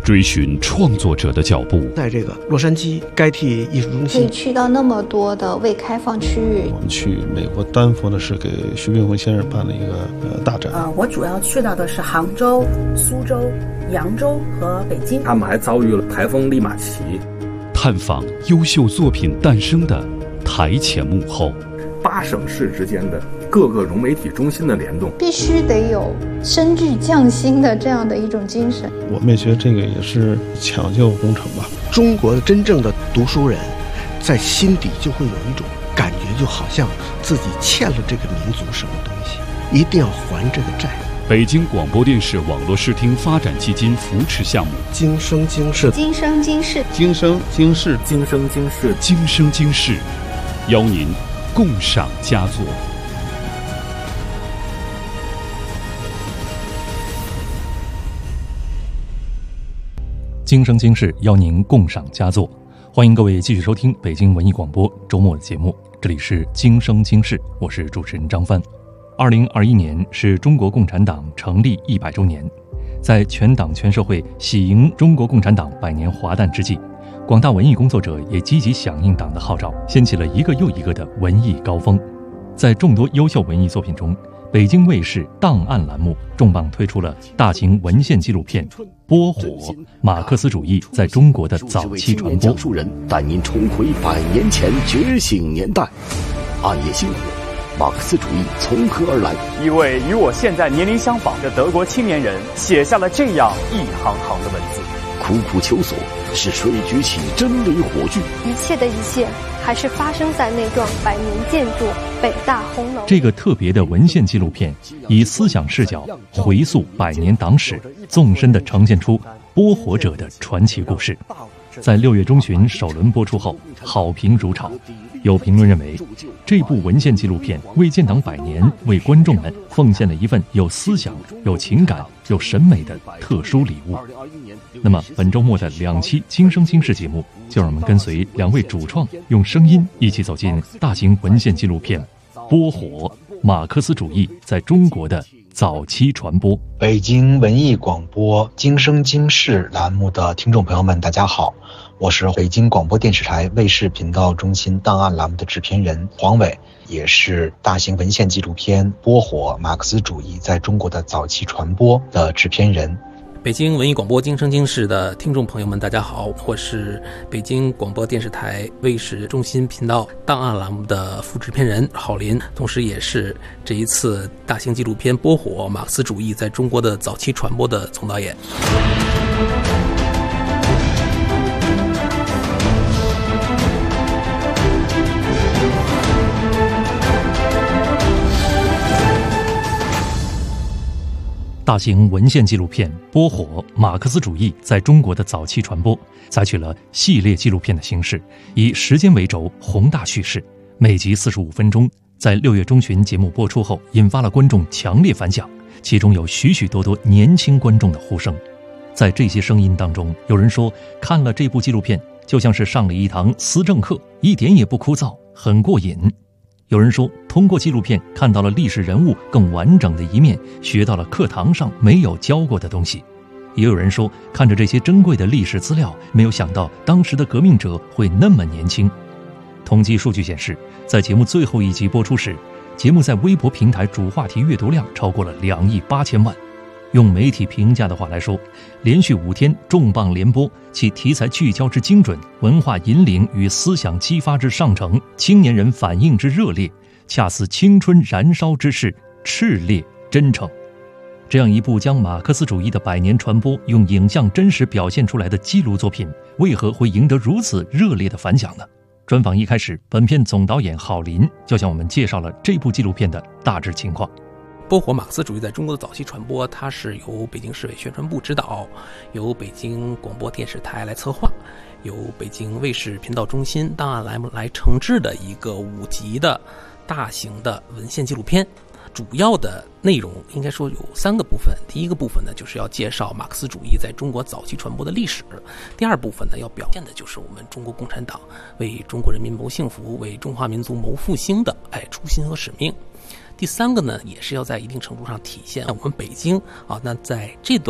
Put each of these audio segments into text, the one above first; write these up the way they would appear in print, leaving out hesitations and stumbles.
追寻创作者的脚步。 在这个洛杉矶该替艺术中心， 可以去到那么多的未开放区域。 我们去美国丹佛呢，是给徐冰鸿先生办了一个大展。 我主要去到的是杭州、苏州、扬州和北京。 他们还遭遇了台风利马奇。 探访优秀作品诞生的台前幕后 ，8省市之间的各个融媒体中心的联动， 必须得有深具匠心的这样的一种精神。 我们也觉得这个也是抢救工程吧。 中国的真正的读书人，在心底就会有一种感觉，就好像自己欠了这个民族什么东西，一定要还这个债。 北京广播电视网络视听发展基金扶持项目， 今生今世， 今生今世， 今生今世， 今生今世， 今生今世，邀您共赏佳作。 今生今世，邀您共赏佳作。欢迎各位继续收听北京文艺广播周末的节目，这里是今生今世，我是主持人张帆。2021年是中国共产党成立100周年，在全党全社会喜迎中国共产党100年华诞之际，广大文艺工作者也积极响应党的号召，掀起了一个又一个的文艺高峰。在众多优秀文艺作品中，北京卫视档案栏目重磅推出了大型文献纪录片《波火：马克思主义在中国的早期传播》， 讲述人带您重回100年前觉醒年代，暗夜星火，马克思主义从何而来？ 一位与我现在年龄相仿的德国青年人写下了这样一行行的文字： 苦苦求索，是谁举起真理火炬？ 一切的一切，还是发生在那幢100年建筑北大红楼。 这个特别的文献纪录片，以思想视角回溯100年党史，纵深地呈现出播火者的传奇故事。在6月中旬首轮播出后，好评如潮。有评论认为，这部文献纪录片为建党100年，为观众们奉献了一份有思想、有情感、有审美的特殊礼物。那么本周末的2期今生今世节目，就让我们跟随2位主创，用声音一起走进大型文献纪录片《波火：马克思主义在中国的早期传播》。 北京文艺广播今生今世栏目的听众朋友们，大家好，我是北京广播电视台卫视频道中心档案栏目的制片人黄伟，也是大型文献纪录片《波火：马克思主义在中国的早期传播》的制片人。 北京文艺广播今生今世的听众朋友们，大家好，我是北京广播电视台卫视中心频道档案栏目的副制片人郝林，同时也是这一次大型纪录片《波火：马克思主义在中国的早期传播》的总导演。 大型文献纪录片《波火：马克思主义在中国的早期传播》采取了系列纪录片的形式，以时间为轴，宏大叙事，每集45分钟。在6月中旬节目播出后，引发了观众强烈反响，其中有许许多多年轻观众的呼声。在这些声音当中，有人说看了这部纪录片就像是上了一堂思政课，一点也不枯燥，很过瘾。有人说通过纪录片看到了历史人物更完整的一面，学到了课堂上没有教过的东西。也有人说看着这些珍贵的历史资料，没有想到当时的革命者会那么年轻。统计数据显示，在节目最后一集播出时，节目在微博平台主话题阅读量超过了2亿8千万。用媒体评价的话来说，连续5天重磅连播，其题材聚焦之精准，文化引领与思想激发之上乘，青年人反应之热烈，恰似青春燃烧之势，炽烈真诚。这样一部将马克思主义的100年传播用影像真实表现出来的记录作品，为何会赢得如此热烈的反响呢？专访一开始，本片总导演郝林就向我们介绍了这部纪录片的大致情况。 波火：马克思主义在中国的早期传播，它是由北京市委宣传部指导，由北京广播电视台来策划，由北京卫视频道中心档案栏目来承制的一个5集的大型的文献纪录片。主要的内容应该说有3个部分。第一个部分呢，就是要介绍马克思主义在中国早期传播的历史；第二部分呢，要表现的就是我们中国共产党为中国人民谋幸福、为中华民族谋复兴的初心和使命。第3个呢，也是要在一定程度上体现我们北京那在这段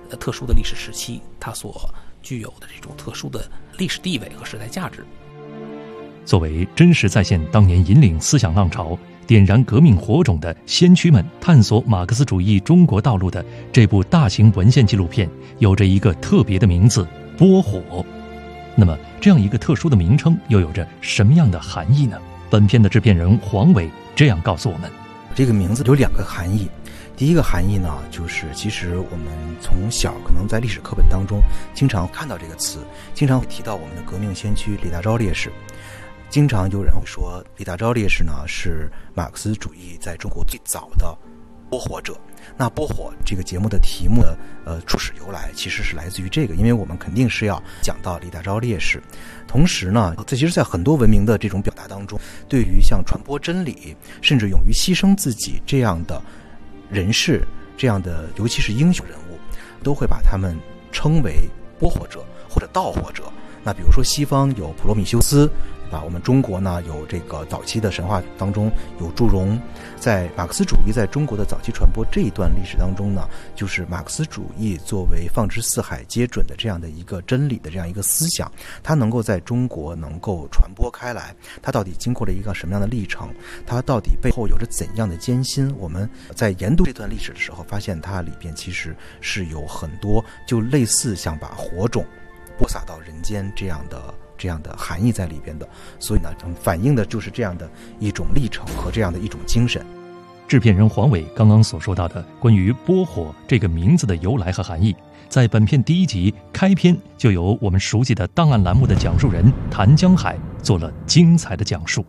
特殊的历史时期，它所具有的这种特殊的历史地位和时代价值。 作为真实再现当年引领思想浪潮、点燃革命火种的先驱们探索马克思主义中国道路的这部大型文献纪录片，有着一个特别的名字——波火。那么，这样一个特殊的名称又有着什么样的含义呢？本片的制片人黄伟这样告诉我们： 这个名字有2个含义。第一个含义呢，就是其实我们从小可能在历史课本当中经常看到这个词，经常会提到我们的革命先驱李大钊烈士。经常有人会说，李大钊烈士呢是马克思主义在中国最早的播火者。那播火这个节目的题目的初始由来其实是来自于这个，因为我们肯定是要讲到李大钊烈士。同时呢，这其实在很多文明的这种表达当中，对于像传播真理，甚至勇于牺牲自己这样的人士，这样的尤其是英雄人物，都会把他们称为播火者或者盗火者。那比如说西方有普罗米修斯，我们中国呢有这个早期的神话当中有祝融。在马克思主义在中国的早期传播这一段历史当中呢，就是马克思主义作为放之四海皆准的这样的一个真理的这样一个思想，它能够在中国能够传播开来，它到底经过了一个什么样的历程，它到底背后有着怎样的艰辛。我们在研读这段历史的时候发现，它里边其实是有很多就类似像把火种播撒到人间这样的含义在里边的，所以呢，反映的就是这样的一种历程和这样的一种精神。 制片人黄伟刚刚所说到的关于波火这个名字的由来和含义，在本片第1集开篇就由我们熟悉的档案栏目的讲述人谭江海做了精彩的讲述。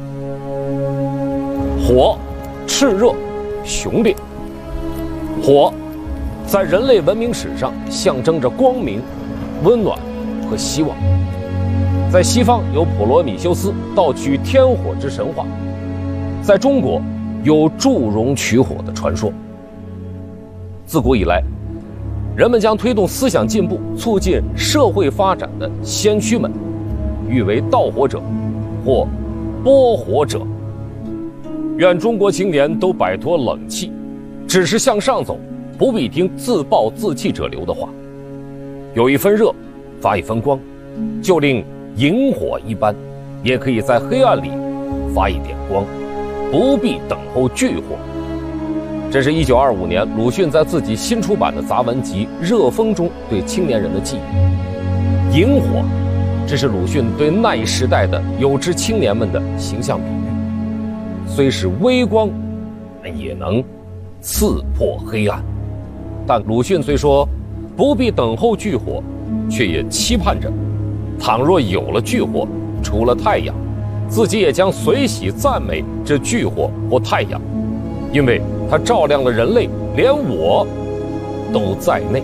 火，炽热，雄烈。火，在人类文明史上象征着光明、温暖和希望。在西方有普罗米修斯盗取天火之神话，在中国有祝融取火的传说。自古以来，人们将推动思想进步、促进社会发展的先驱们誉为盗火者或播火者。愿中国青年都摆脱冷气，只是向上走，不必听自暴自弃者流的话。有一分热，发一分光，就令萤火一般，也可以在黑暗里发一点光，不必等候炬火。这是1925年鲁迅在自己新出版的杂文集《热风》中对青年人的寄语。萤火，这是鲁迅对那一时代的有志青年们的形象比喻。虽是微光，也能刺破黑暗。但鲁迅虽说不必等候炬火，却也期盼着，倘若有了炬火，出了太阳，自己也将随喜赞美这炬火或太阳，因为它照亮了人类，连我都在内。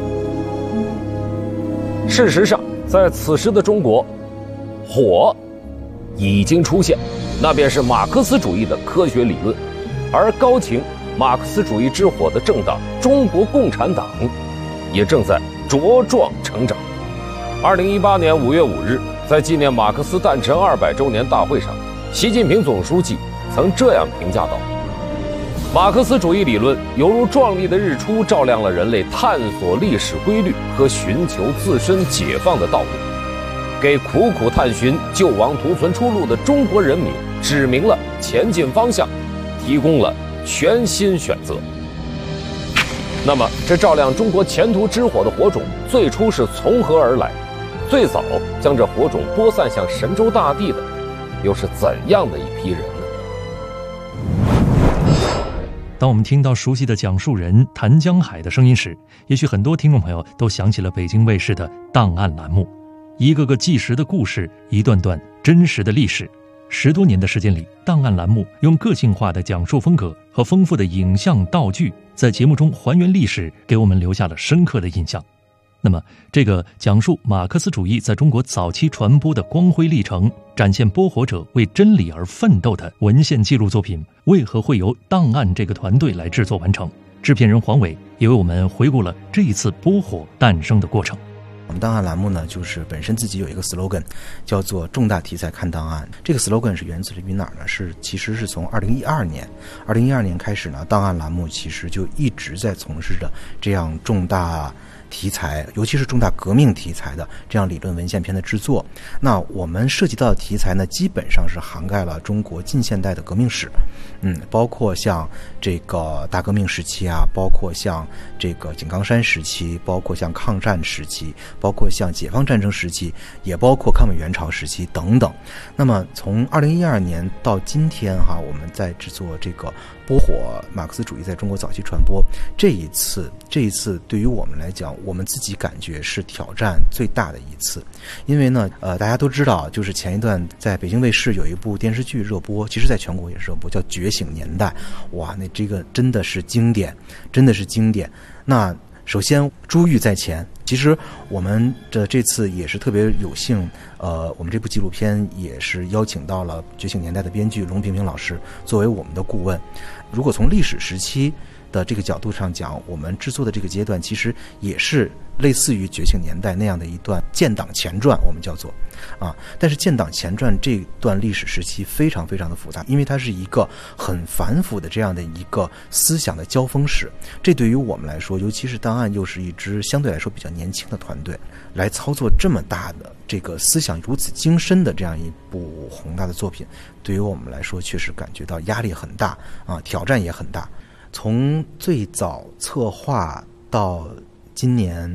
事实上，在此时的中国，火已经出现，那便是马克思主义的科学理论，而高擎马克思主义之火的政党中国共产党也正在茁壮成长。2018年5月5日，在纪念马克思诞辰200周年大会上，习近平总书记曾这样评价道：马克思主义理论犹如壮丽的日出，照亮了人类探索历史规律和寻求自身解放的道路，给苦苦探寻救亡图存出路的中国人民指明了前进方向，提供了全新选择。那么，这照亮中国前途之火的火种最初是从何而来？最早将这火种播散向神州大地的，又是怎样的一批人呢？ 当我们听到熟悉的讲述人谭江海的声音时，也许很多听众朋友都想起了北京卫视的档案栏目，一个个纪实的故事，一段段真实的历史。10多年的时间里，档案栏目用个性化的讲述风格和丰富的影像道具，在节目中还原历史，给我们留下了深刻的印象。那么，这个讲述马克思主义在中国早期传播的光辉历程，展现播火者为真理而奋斗的文献记录作品，为何会由档案这个团队来制作完成？制片人黄伟也为我们回顾了这一次播火诞生的过程。 我们档案栏目呢，就是本身自己有一个 slogan， 叫做重大题材看档案。这个 slogan 是源自于哪儿呢？其实是从2012年开始呢，档案栏目其实就一直在从事着这样重大题材，尤其是重大革命题材的这样理论文献片的制作。那我们涉及到的题材呢，基本上是涵盖了中国近现代的革命史，包括像这个大革命时期啊，包括像这个井冈山时期，包括像抗战时期，包括像解放战争时期，也包括抗美援朝时期等等。那么从2012年到今天我们在制作这个播火马克思主义在中国早期传播，这一次对于我们来讲，我们自己感觉是挑战最大的一次。因为呢大家都知道，就是前一段在北京卫视有一部电视剧热播，其实在全国也是热播，叫《觉醒年代》。哇，那这个真的是经典，真的是经典。那首先珠玉在前，其实我们的这次也是特别有幸，我们这部纪录片也是邀请到了《觉醒年代》的编剧龙平平老师作为我们的顾问。如果从历史时期的这个角度上讲，我们制作的这个阶段其实也是类似于《觉醒年代》那样的一段建党前传，我们叫做但是建党前传这段历史时期非常非常的复杂，因为它是一个很繁复的这样的一个思想的交锋史。这对于我们来说，尤其是档案又是一支相对来说比较年轻的团队，来操作这么大的这个思想如此精深的这样一部宏大的作品，对于我们来说确实感觉到压力很大挑战也很大。从最早策划到今年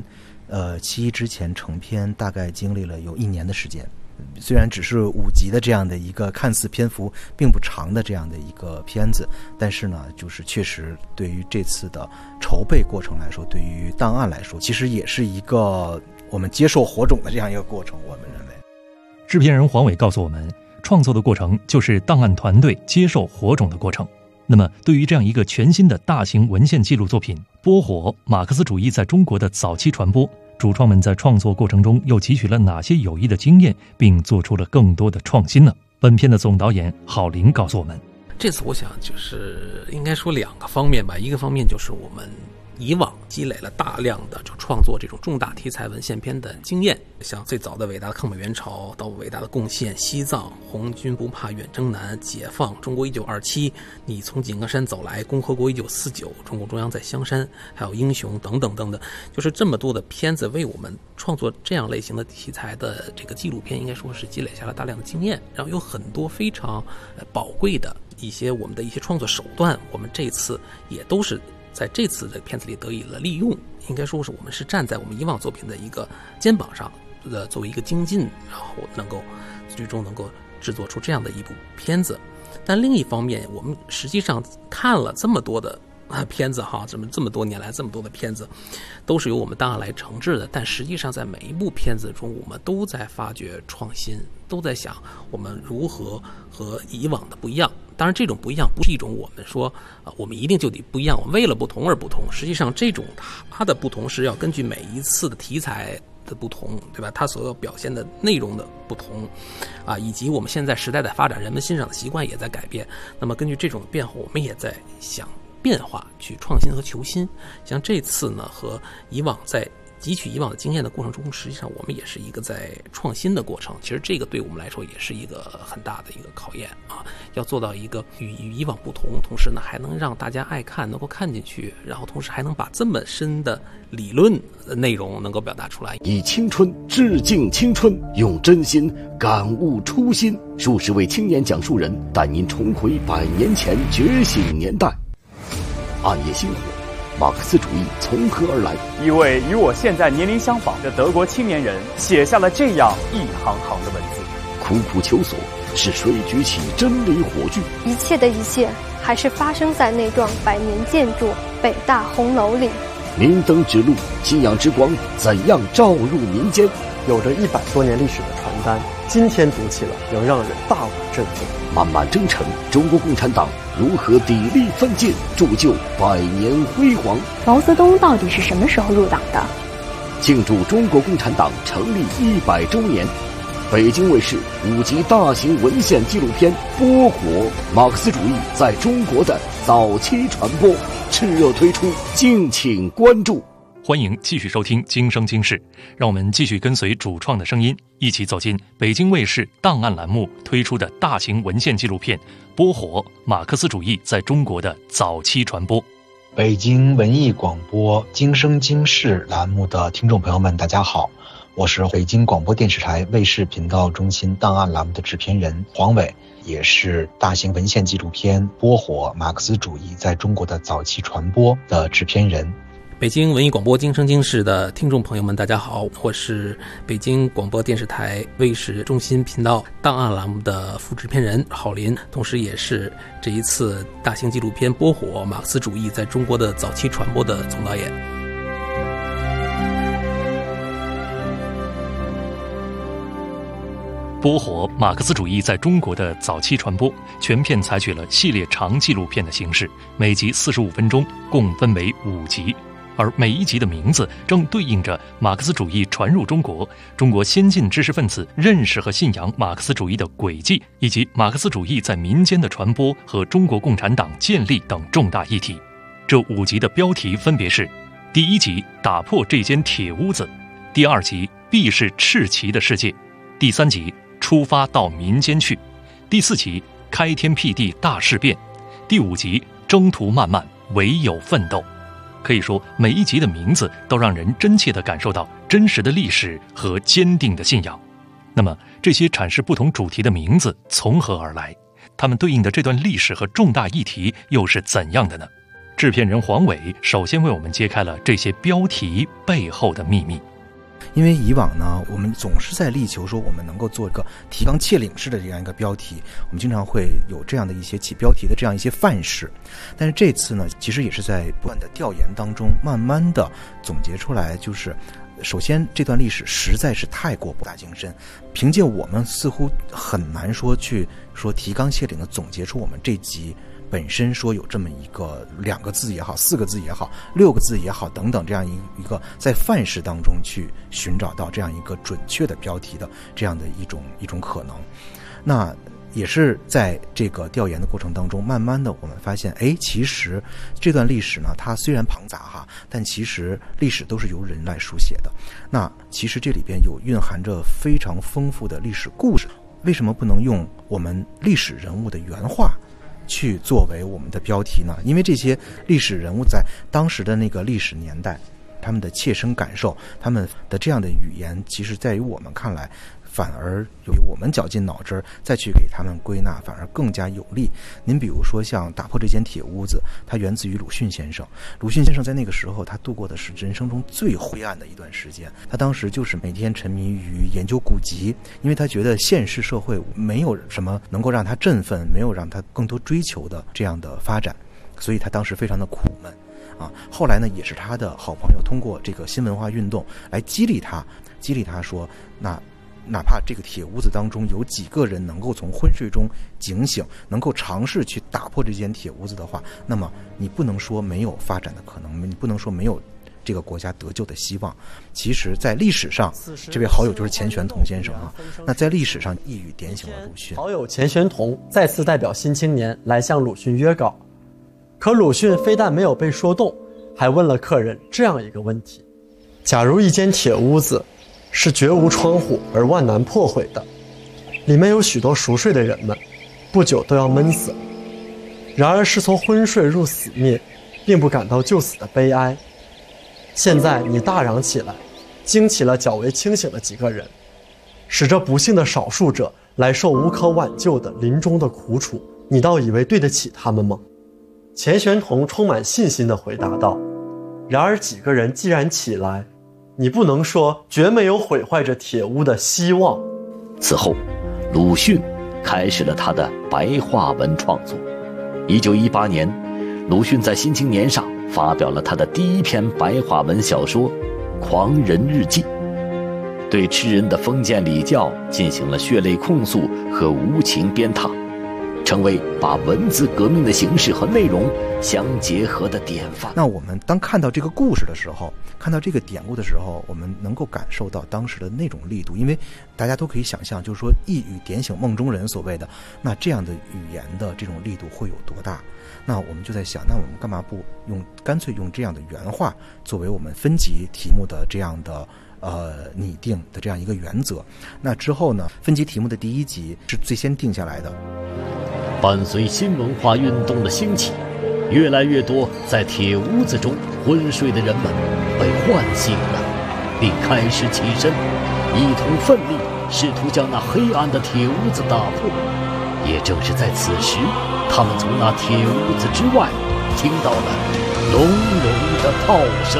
7·1之前成片，大概经历了有1年的时间。虽然只是5集的这样的一个看似篇幅并不长的这样的一个片子，但是呢，就是确实对于这次的筹备过程来说，对于档案来说，其实也是一个我们接受火种的这样一个过程。我们认为， 制片人黄伟告诉我们，创作的过程就是档案团队接受火种的过程。那么对于这样一个全新的大型文献记录作品，播火马克思主义在中国的早期传播，主创们在创作过程中又汲取了哪些有益的经验，并做出了更多的创新呢？本片的总导演郝林告诉我们， 这次我想就是应该说2个方面吧。一个方面就是我们以往积累了大量的就创作这种重大题材文献片的经验，像最早的伟大的抗美援朝，到伟大的贡献、西藏、红军不怕远征难、解放、中国1927、你从井冈山走来、共和国1949、中共中央在香山，还有英雄等等等等，就是这么多的片子为我们创作这样类型的题材的这个纪录片，应该说是积累下了大量的经验，然后有很多非常宝贵的我们的一些创作手段，我们这次也都是在这次的片子里得以了利用。应该说是我们是站在我们以往作品的一个肩膀上作为一个精进，然后最终能够制作出这样的一部片子。但另一方面，我们实际上看了这么多的片子这么多年来这么多的片子都是由我们档案来承制的，但实际上在每一部片子中，我们都在发掘创新，都在想我们如何和以往的不一样。当然这种不一样不是一种我们说我们一定就得不一样，为了不同而不同。实际上这种它的不同是要根据每一次的题材的不同，对吧？它所要表现的内容的不同以及我们现在时代的发展，人们欣赏的习惯也在改变。那么根据这种变化，我们也在想变化，去创新和求新。像这次呢，和以往在汲取以往的经验的过程中，实际上我们也是一个在创新的过程。其实这个对我们来说也是一个很大的一个考验要做到一个与以往不同，同时呢还能让大家爱看，能够看进去，然后同时还能把这么深的理论内容能够表达出来。 以青春致敬青春，用真心感悟初心。数十位青年讲述人带您重回100年前觉醒年代。暗夜星火，马克思主义从何而来？ 一位与我现在年龄相仿的德国青年人写下了这样一行行的文字： 苦苦求索，是谁举起真理火炬？ 一切的一切，还是发生在那幢百年建筑北大红楼里。 明灯指路，信仰之光怎样照入民间？ 有着100多年历史的传单，今天读起了仍让人大为振奋。 漫漫征程，中国共产党如何砥砺奋进，铸就100年辉煌？ 毛泽东到底是什么时候入党的？ 庆祝中国共产党成立100周年，北京卫视5集大型文献纪录片《播火：马克思主义在中国的早期传播》炽热推出，敬请关注。 欢迎继续收听《今生今世》，让我们继续跟随主创的声音，一起走进北京卫视档案栏目推出的大型文献纪录片《播火：马克思主义在中国的早期传播》。 北京文艺广播今生今世栏目的听众朋友们，大家好，我是北京广播电视台卫视频道中心档案栏目的制片人黄伟，也是大型文献纪录片《波火：马克思主义在中国的早期传播》的制片人。 北京文艺广播今生今世的听众朋友们，大家好，我是北京广播电视台卫视中心频道档案栏目的副制片人郝林，同时也是这一次大型纪录片《波火：马克思主义在中国的早期传播》的总导演。 波火：马克思主义在中国的早期传播全片采取了系列长纪录片的形式，每集45分钟，共分为5集。而每一集的名字正对应着马克思主义传入中国、中国先进知识分子认识和信仰马克思主义的轨迹，以及马克思主义在民间的传播和中国共产党建立等重大议题。这5集的标题分别是：第1集打破这间铁屋子，第2集必是赤旗的世界，第3集出发到民间去，第4集开天辟地大事变，第5集征途漫漫唯有奋斗。可以说，每一集的名字都让人真切地感受到真实的历史和坚定的信仰。那么，这些阐释不同主题的名字从何而来？它们对应的这段历史和重大议题又是怎样的呢？制片人黄伟首先为我们揭开了这些标题背后的秘密。 因为以往呢，我们总是在力求说我们能够做一个提纲挈领式的这样一个标题，我们经常会有这样的一些起标题的这样一些范式。但是这次呢，其实也是在不断的调研当中，慢慢的总结出来，就是首先这段历史实在是太过博大精深，凭借我们似乎很难说去说提纲挈领的总结出我们这集本身说有这么一个2个字也好，4个字也好，6个字也好等等，这样一个在范式当中去寻找到这样一个准确的标题的这样的一种可能。那也是在这个调研的过程当中，慢慢的我们发现，其实这段历史呢，它虽然庞杂哈，但其实历史都是由人来书写的。那其实这里边有蕴含着非常丰富的历史故事。为什么不能用我们历史人物的原话去作为我们的标题呢？因为这些历史人物在当时的那个历史年代，他们的切身感受，他们的这样的语言，其实在于我们看来，反而由于我们绞尽脑汁再去给他们归纳，反而更加有利。您比如说像打破这间铁屋子，它源自于鲁迅先生。鲁迅先生在那个时候，他度过的是人生中最灰暗的一段时间。他当时就是每天沉迷于研究古籍，因为他觉得现实社会没有什么能够让他振奋，没有让他更多追求的这样的发展，所以他当时非常的苦闷啊。后来呢，也是他的好朋友通过这个新文化运动来激励他说，哪怕这个铁屋子当中有几个人能够从昏睡中警醒，能够尝试去打破这间铁屋子的话，那么你不能说没有发展的可能，你不能说没有这个国家得救的希望。其实在历史上，这位好友就是钱玄同先生啊。那在历史上一语点醒了鲁迅。 好友钱玄同再次代表新青年来向鲁迅约稿，可鲁迅非但没有被说动，还问了客人这样一个问题：假如一间铁屋子是绝无窗户而万难破毁的，里面有许多熟睡的人们，不久都要闷死了。然而是从昏睡入死灭，并不感到就死的悲哀。现在你大嚷起来，惊起了较为清醒的几个人，使这不幸的少数者来受无可挽救的临终的苦楚，你倒以为对得起他们吗？钱玄同充满信心地回答道：然而几个人既然起来，你不能说绝没有毁坏这铁屋的希望。 此后，鲁迅开始了他的白话文创作。1918年，鲁迅在《新青年》上发表了他的第1篇白话文小说《狂人日记》，对吃人的封建礼教进行了血泪控诉和无情鞭挞，成为把文字革命的形式和内容相结合的典范。 那我们当看到这个故事的时候，看到这个典故的时候，我们能够感受到当时的那种力度，因为大家都可以想象，就是说一语点醒梦中人所谓的，那这样的语言的这种力度会有多大？那我们就在想，那我们干嘛不干脆用这样的原话作为我们分级题目的这样的拟定的这样一个原则？那之后呢，分级题目的第1集是最先定下来的。 伴随新文化运动的兴起， 越来越多在铁屋子中昏睡的人们被唤醒了，并开始起身，一同奋力，试图将那黑暗的铁屋子打破。也正是在此时，他们从那铁屋子之外听到了隆隆的炮声。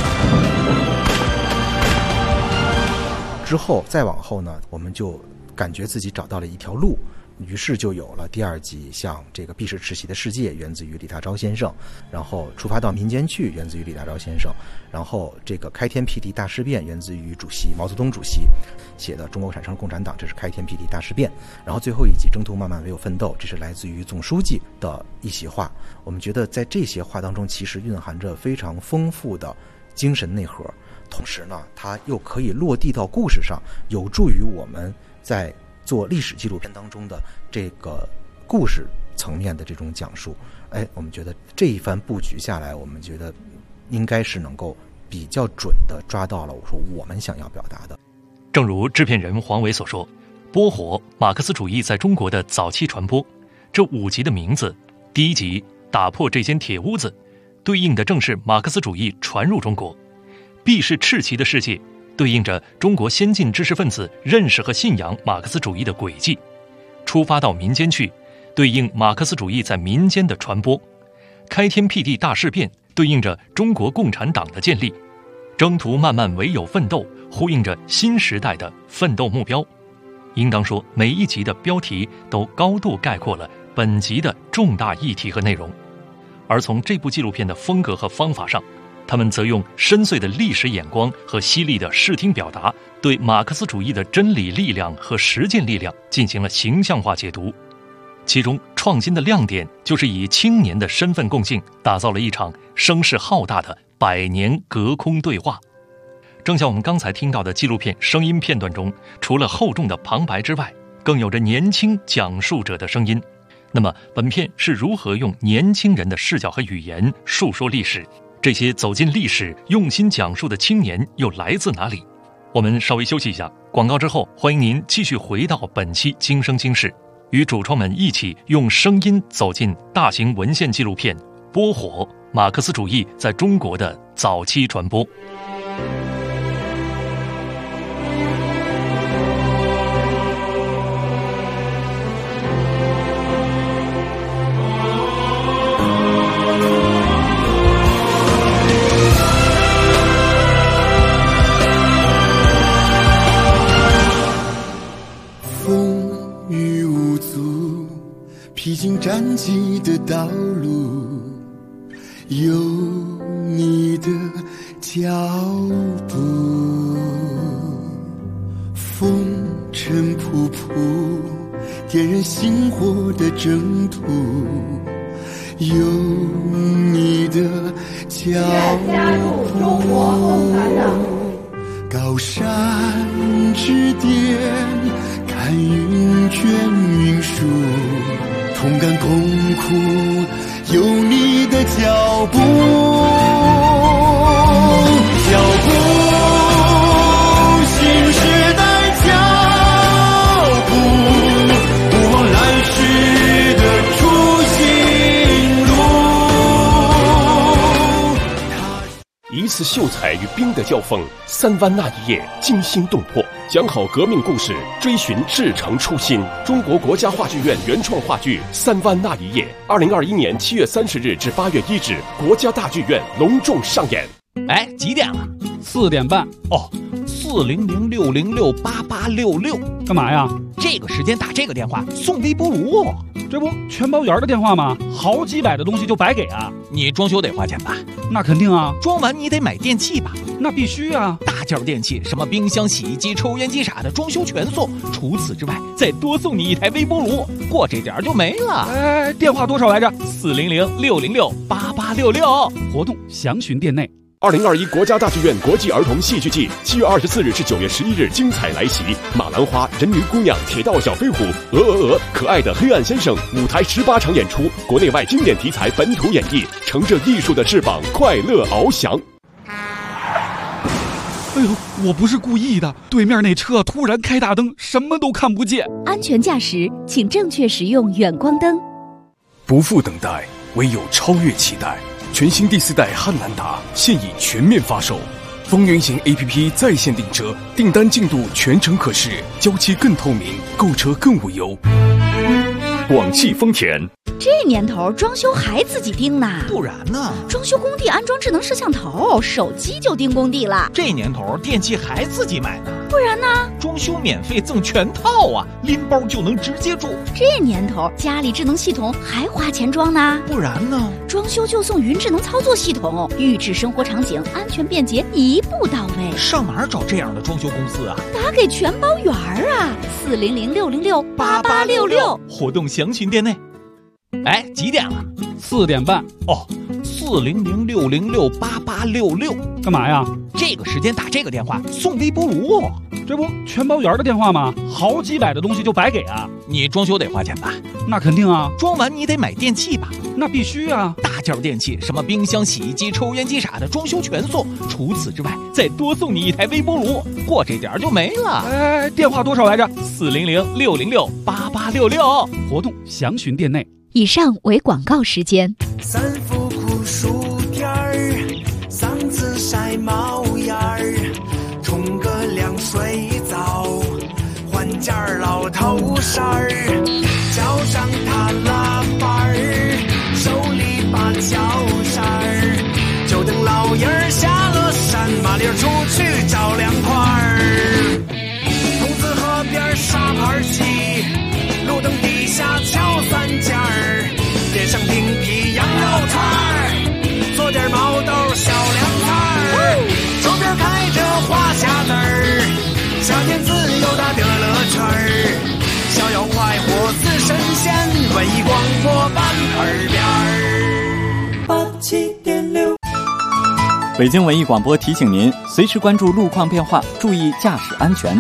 之后再往后呢，我们就感觉自己找到了一条路，于是就有了第2集，像这个避世赤袭的世界源自于李大钊先生，然后出发到民间去源自于李大钊先生，然后这个开天辟地大事变源自于主席毛泽东主席写的中国产生了共产党，这是开天辟地大事变，然后最后一集征途漫漫唯有奋斗，这是来自于总书记的一席话。我们觉得在这些话当中其实蕴含着非常丰富的精神内核，同时呢它又可以落地到故事上，有助于我们在做历史纪录片当中的这个故事层面的这种讲述。我们觉得这一番布局下来，我们觉得应该是能够比较准的抓到了我们想要表达的。 正如制片人黄伟所说，波活马克思主义在中国的早期传播，这5集的名字，第1集打破这间铁屋子，对应的正是马克思主义传入中国；避世赤旗的世界，对应着中国先进知识分子认识和信仰马克思主义的轨迹；出发到民间去，对应马克思主义在民间的传播；开天辟地大事变，对应着中国共产党的建立；征途漫漫唯有奋斗，呼应着新时代的奋斗目标。应当说，每一集的标题都高度概括了本集的重大议题和内容。而从这部纪录片的风格和方法上，他们则用深邃的历史眼光和犀利的视听表达，对马克思主义的真理力量和实践力量进行了形象化解读。其中创新的亮点就是以青年的身份共性，打造了一场声势浩大的100年隔空对话。正像我们刚才听到的纪录片声音片段中，除了厚重的旁白之外，更有着年轻讲述者的声音。那么本片是如何用年轻人的视角和语言述说历史？这些走进历史用心讲述的青年又来自哪里？我们稍微休息一下，广告之后欢迎您继续回到本期今生今世，与主创们一起用声音走进大型文献纪录片《波活：马克思主义在中国的早期传播》。 披荆斩棘的道路，有你的脚步，风尘仆仆，点燃星火的征途，有你的脚步，高山之巅，看云卷云舒，同甘共苦，有你的脚步，新时代脚步，不忘来时的初心路。 一次秀才与兵的交锋，3湾那一夜惊心动魄，讲好革命故事，追寻至诚初心。中国国家话剧院原创话剧《3湾那一夜》，2021年7月30日至8月1日，国家大剧院隆重上演。 几点了？4点半。哦，400-606-8866，干嘛呀？这个时间打这个电话送微波炉，这不全包圆的电话吗？好几百的东西就白给啊！你装修得花钱吧？那肯定啊。装完你得买电器吧？那必须啊。大件电器，什么冰箱、洗衣机、抽烟机啥的，装修全送。除此之外，再多送你一台微波炉，过这点就没了。电话多少来着？400-606-8866，活动详询店内。 2021国家大剧院国际儿童戏剧季7月24日至9月11日精彩来袭，马兰花、人鱼姑娘、铁道小飞虎、可爱的黑暗先生，舞台18场演出，国内外经典题材本土演绎，乘着艺术的翅膀，快乐翱翔。 哎呦，我不是故意的，对面那车突然开大灯，什么都看不见。 安全驾驶，请正确使用远光灯。 不负等待， 唯有超越期待。全新第4代汉兰达现已全面发售，风云行 APP 在线订车，订单进度全程可视，交期更透明，购车更无忧。广汽丰田。 这年头装修还自己盯呢？ 不然呢？ 装修工地安装智能摄像头，手机就盯工地了。 这年头电器还自己买呢？ 不然呢？ 装修免费赠全套啊，拎包就能直接住。 这年头家里智能系统还花钱装呢？ 不然呢？ 装修就送云智能操作系统，预制生活场景，安全便捷，一步到位。 上哪儿找这样的装修公司啊？ 打给全包圆儿啊，400-606-8866， 活动详询店内。哎，几点了 ？4点半。 哦，400-606-8866。 干嘛呀？ 这个时间打这个电话送微波炉， 这不全包圆的电话吗？好几百的东西就白给啊！ 你装修得花钱吧？ 那肯定啊。 装完你得买电器吧？ 那必须啊。 大件电器，什么冰箱、洗衣机、抽烟机啥的，装修全送。除此之外，再多送你一台微波炉，过这点就没了。 哎，电话多少来着 ？400-606-8866。 活动详询店内。 以上为广告时间。 三伏酷暑天儿，嗓子晒冒烟儿，冲个凉水澡，换件老头衫儿，脚上踏拉板儿，手里把脚扇儿，就等老爷儿下了山，麻溜出去找凉快儿。筒子河边沙盘棋，路灯底下敲三件儿，点上冰皮羊肉串儿，做点毛豆小凉菜儿，周边开着花匣子儿，夏天自由的乐乐圈儿，逍遥快活似神仙，文艺广播版耳边儿。87.6。 北京文艺广播提醒您，随时关注路况变化，注意驾驶安全。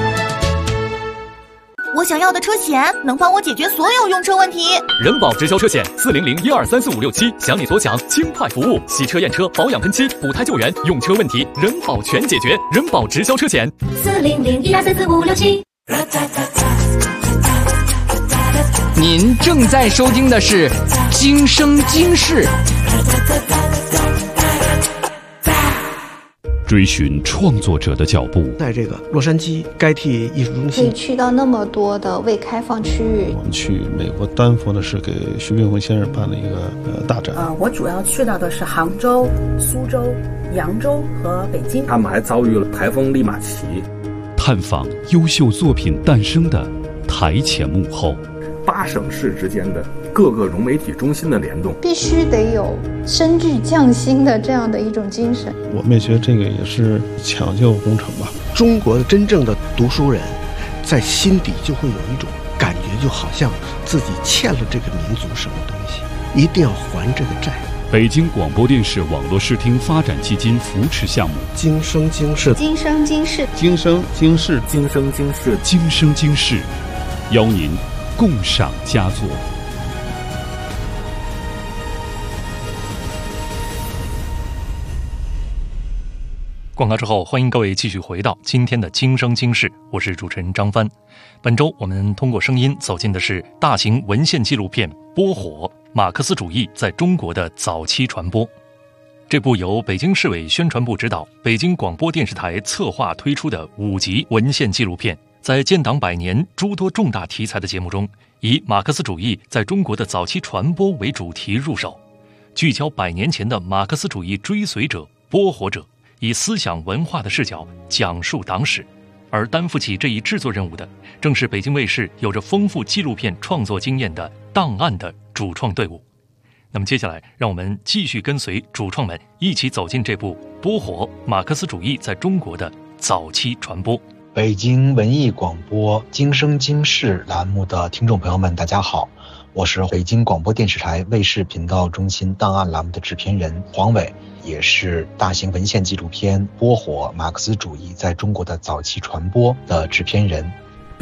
我想要的车险能帮我解决所有用车问题。 人保直销车险400-1234567，想你所想，轻快服务，洗车验车、保养喷漆、补胎救援，用车问题人保全解决。人保直销车险 400-1234567。 您正在收听的是《今生今世》。 追寻创作者的脚步， 在这个洛杉矶该替艺术中心， 可以去到那么多的未开放区域。 我们去美国丹佛的是给徐冰辉先生办了一个大展。 我主要去到的是杭州、苏州、扬州和北京。 他们还遭遇了台风利马奇， 探访优秀作品诞生的台前幕后 ，8省市之间的各个融媒体中心的联动， 必须得有深具匠心的这样的一种精神。 我们也觉得这个也是抢救工程吧。 中国的真正的读书人，在心底就会有一种感觉，就好像自己欠了这个民族什么东西，一定要还这个债。 北京广播电视网络视听发展基金扶持项目， 今生今世， 今生今世， 今生今世， 今生今世， 今生今世，邀您共赏佳作。 广告之后，欢迎各位继续回到今天的今生今世，我是主持人张帆。本周我们通过声音走进的是大型文献纪录片《波火：马克思主义在中国的早期传播》。这部由北京市委宣传部指导，北京广播电视台策划推出的5集文献纪录片，在建党100年诸多重大题材的节目中，以马克思主义在中国的早期传播为主题入手，聚焦100年前的马克思主义追随者、播火者，以思想文化的视角讲述党史。而担负起这一制作任务的，正是北京卫视有着丰富纪录片创作经验的档案的主创队伍。那么接下来，让我们继续跟随主创们一起走进这部《波火：马克思主义在中国的早期传播》。 北京文艺广播今生今世栏目的听众朋友们，大家好，我是北京广播电视台卫视频道中心档案栏目的制片人黄伟，也是大型文献纪录片《波火：马克思主义在中国的早期传播》的制片人。 北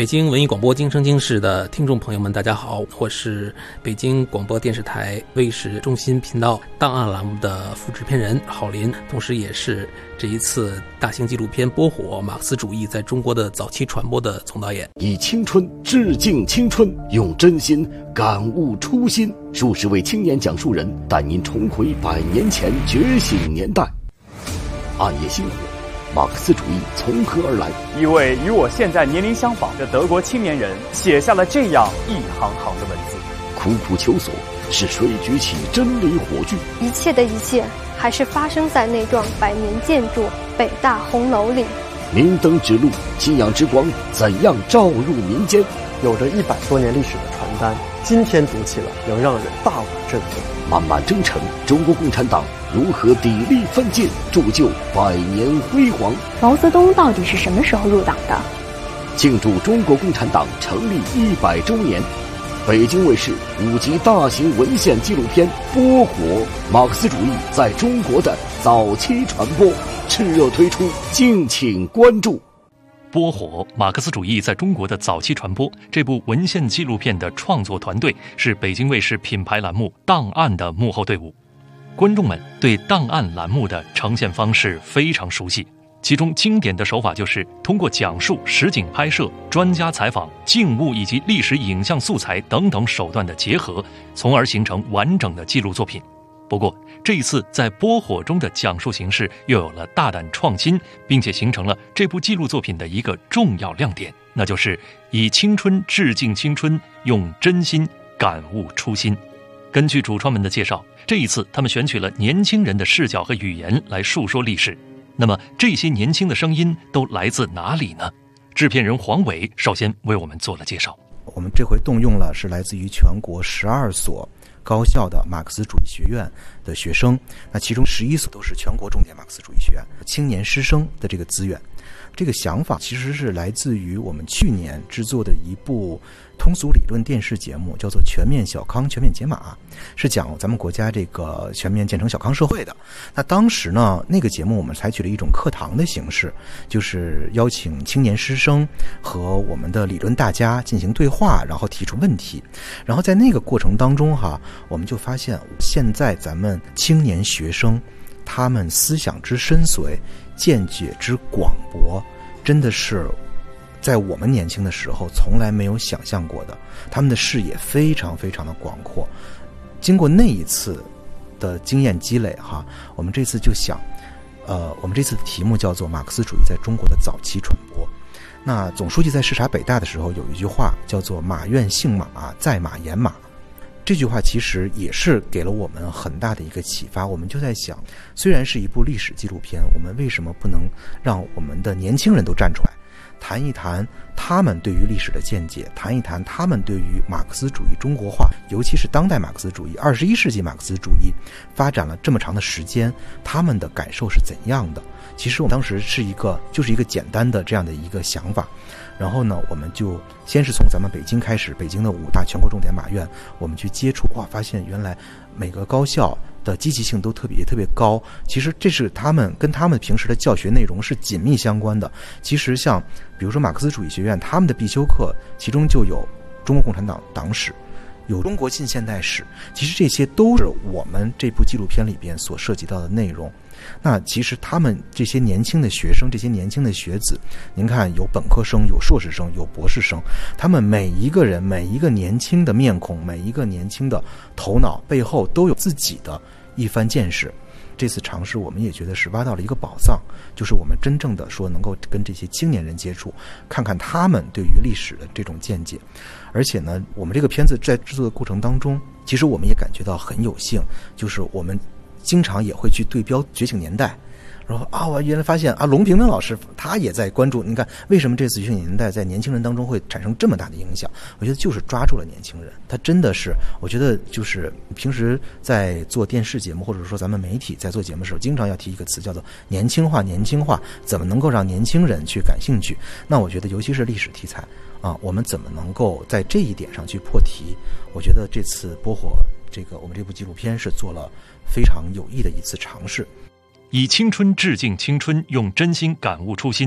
北京文艺广播京声京视的听众朋友们，大家好，我是北京广播电视台卫视中心频道档案栏目的副制片人郝林，同时也是这一次大型纪录片《波火：马克思主义在中国的早期传播》的总导演。 以青春致敬青春，用真心感悟初心，数十位青年讲述人带您重回100年前觉醒年代。暗夜星火，马克思主义从何而来？ 一位与我现在年龄相仿的德国青年人写下了这样一行行的文字： 苦苦求索，是谁举起真理火炬？ 一切的一切，还是发生在那幢百年建筑北大红楼里。 明灯指路，信仰之光怎样照入民间？ 有着100多年历史的传单，今天读起来仍让人大为振奋。 漫漫征程，中国共产党如何砥砺奋进，铸就100年辉煌？ 毛泽东到底是什么时候入党的？ 庆祝中国共产党成立100周年，北京卫视5集大型文献纪录片《波火：马克思主义在中国的早期传播》炽热推出，敬请关注。 波火：马克思主义在中国的早期传播这部文献纪录片的创作团队是北京卫视品牌栏目档案的幕后队伍。观众们对档案栏目的呈现方式非常熟悉，其中经典的手法就是通过讲述、实景拍摄、专家采访、静物以及历史影像素材等等手段的结合，从而形成完整的记录作品。不过这一次在波火中的讲述形式又有了大胆创新，并且形成了这部纪录作品的一个重要亮点，那就是以青春致敬青春，用真心感悟初心。根据主创们的介绍，这一次他们选取了年轻人的视角和语言来述说历史。那么这些年轻的声音都来自哪里呢？制片人黄伟首先为我们做了介绍。 我们这回动用了是来自于全国12所高校的马克思主义学院的学生，那其中11所都是全国重点马克思主义学院青年师生的这个资源。这个想法其实是来自于我们去年制作的一部通俗理论电视节目，叫做《全面小康全面解码》，是讲咱们国家这个全面建成小康社会的。那当时呢，那个节目我们采取了一种课堂的形式，就是邀请青年师生和我们的理论大家进行对话，然后提出问题。然后在那个过程当中我们就发现现在咱们青年学生他们思想之深邃，见解之广博，真的是在我们年轻的时候从来没有想象过的。他们的视野非常非常的广阔。经过那一次的经验积累我们这次就想我们这次的题目叫做马克思主义在中国的早期传播。那总书记在视察北大的时候有一句话叫做马愿姓马，在马言马。这句话其实也是给了我们很大的一个启发。我们就在想，虽然是一部历史纪录片，我们为什么不能让我们的年轻人都站出来，谈一谈他们对于历史的见解，谈一谈他们对于马克思主义中国化，尤其是当代马克思主义、21世纪马克思主义发展了这么长的时间，他们的感受是怎样的。其实我们当时就是一个简单的这样的一个想法。然后呢，我们就先是从咱们北京开始，北京的5大全国重点马院，我们去接触，发现原来每个高校的积极性都特别高。其实这是跟他们平时的教学内容是紧密相关的。其实像比如说马克思主义学院，他们的必修课其中就有中国共产党党史，有中国近现代史，其实这些都是我们这部纪录片里边所涉及到的内容。那其实他们这些年轻的学生，这些年轻的学子，您看有本科生，有硕士生，有博士生，他们每一个人，每一个年轻的面孔，每一个年轻的头脑背后都有自己的一番见识。这次尝试我们也觉得是挖到了一个宝藏，就是我们真正的说能够跟这些青年人接触，看看他们对于历史的这种见解。而且呢，我们这个片子在制作的过程当中，其实我们也感觉到很有幸，就是我们经常也会去对标觉醒年代，然后我原来发现龙平平老师他也在关注，你看为什么这次觉醒年代在年轻人当中会产生这么大的影响？我觉得就是抓住了年轻人，他真的是，我觉得就是平时在做电视节目或者说咱们媒体在做节目的时候，经常要提一个词叫做年轻化，年轻化，怎么能够让年轻人去感兴趣？那我觉得尤其是历史题材我们怎么能够在这一点上去破题？我觉得这次波火我们这部纪录片是做了非常有益的一次尝试。 以青春致敬青春，用真心感悟初心。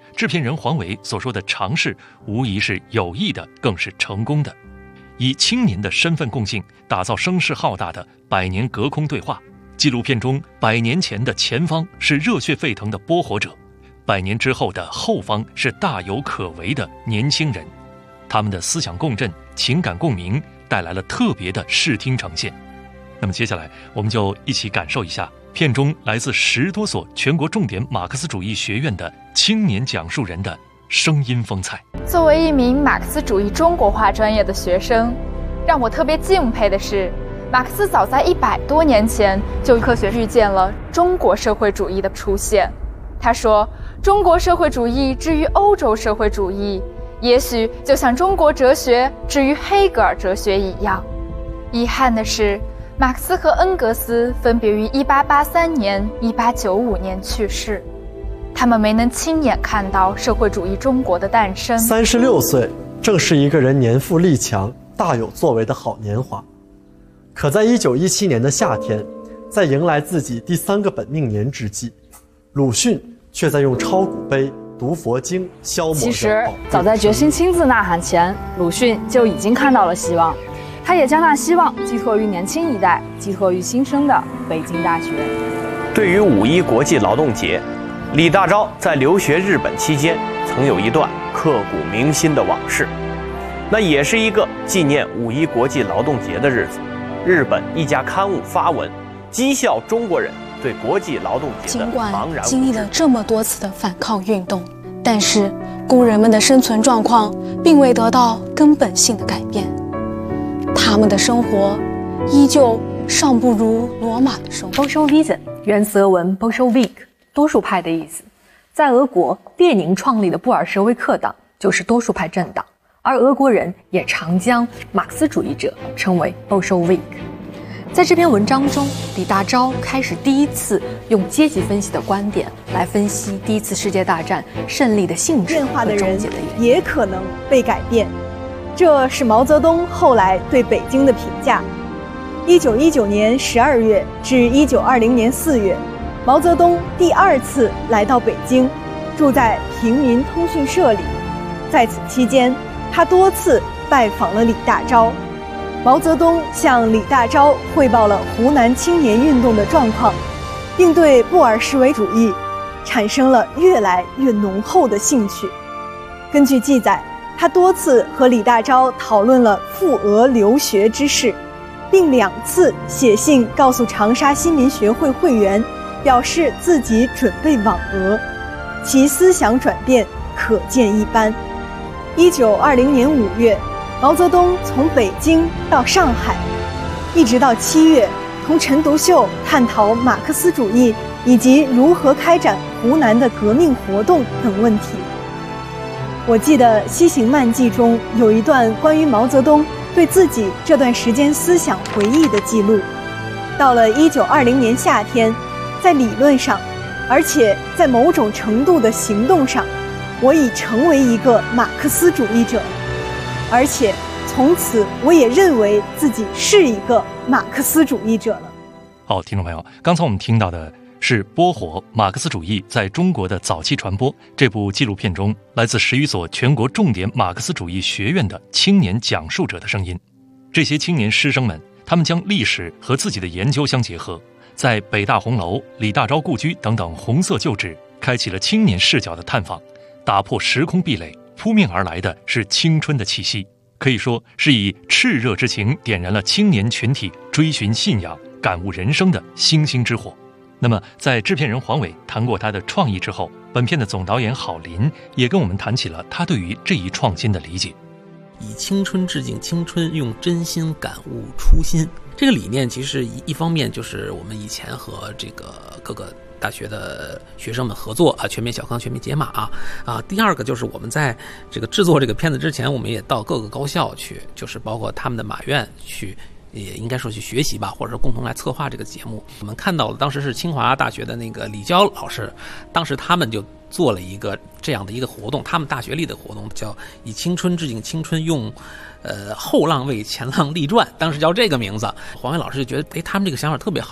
制片人黄伟所说的尝试，无疑是有益的，更是成功的。以青年的身份共性，打造声势浩大的百年隔空对话。纪录片中，100年前的前方是热血沸腾的播火者，100年之后的后方是大有可为的年轻人。他们的思想共振、情感共鸣，带来了特别的视听呈现。那么接下来，我们就一起感受一下片中来自10多所全国重点马克思主义学院的青年讲述人的声音风采。 作为一名马克思主义中国化专业的学生，让我特别敬佩的是，马克思早在100多年前就科学预见了中国社会主义的出现。他说，中国社会主义之于欧洲社会主义，也许就像中国哲学之于黑格尔哲学一样。遗憾的是，马克思和恩格斯分别于1883年、1895年去世，他们没能亲眼看到社会主义中国的诞生。 36岁正是一个人年富力强、大有作为的好年华。可在1917年的夏天，在迎来自己第3个本命年之际，鲁迅却在用抄古碑、读佛经消磨。 其实早在决心亲自呐喊前，鲁迅就已经看到了希望，他也将那希望寄托于年轻一代，寄托于新生的北京大学。 对于5·1国际劳动节，李大钊在留学日本期间曾有一段刻骨铭心的往事。那也是一个纪念5·1国际劳动节的日子，日本一家刊物发文讥笑中国人对国际劳动节的茫然无知。 尽管经历了这么多次的反抗运动，但是工人们的生存状况并未得到根本性的改变，他们的生活依旧尚不如罗马的生活。 Bolshevism 源自俄文 Bolshevik 多数派的意思，在俄国列宁创立的布尔什维克党就是多数派政党，而俄国人也常将马克思主义者称为 Bolshevik。在这篇文章中，李大钊开始第一次用阶级分析的观点来分析第1次世界大战胜利的性质和终结的原因。 也可能被改变，这是毛泽东后来对北京的评价。1919年12月至1920年4月，毛泽东第2次来到北京，住在平民通讯社里。在此期间，他多次拜访了李大钊。毛泽东向李大钊汇报了湖南青年运动的状况，并对布尔什维主义产生了越来越浓厚的兴趣。根据记载，他多次和李大钊讨论了赴俄留学之事，并2次写信告诉长沙新民学会会员，表示自己准备往俄，其思想转变可见一斑。1920年5月，毛泽东从北京到上海，一直到7月，同陈独秀探讨马克思主义以及如何开展湖南的革命活动等问题。我记得《西行漫记》中有一段关于毛泽东对自己这段时间思想回忆的记录。到了1920年夏天，在理论上，而且在某种程度的行动上，我已成为一个马克思主义者，而且从此我也认为自己是一个马克思主义者了。 好，听众朋友，刚才我们听到的是《播火：马克思主义在中国的早期传播》这部纪录片中来自10余所全国重点马克思主义学院的青年讲述者的声音。这些青年师生们，他们将历史和自己的研究相结合，在北大红楼、李大钊故居等等红色旧址开启了青年视角的探访，打破时空壁垒，扑面而来的是青春的气息，可以说是以炽热之情点燃了青年群体追寻信仰、感悟人生的星星之火。那么在制片人黄伟谈过他的创意之后，本片的总导演郝林也跟我们谈起了他对于这一创新的理解。 以青春致敬青春，用真心感悟初心，这个理念其实一方面就是我们以前和这个各个大学的学生们合作啊，全面小康全面解码啊。第二个就是我们在这个制作这个片子之前，我们也到各个高校去，就是包括他们的马院去，也应该说去学习吧，或者说共同来策划这个节目。我们看到了当时是清华大学的那个李娇老师，当时他们就做了一个这样的一个活动，他们大学里的活动叫以青春致敬青春，用后浪为前浪立传，当时叫这个名字。黄伟老师就觉得他们这个想法特别好，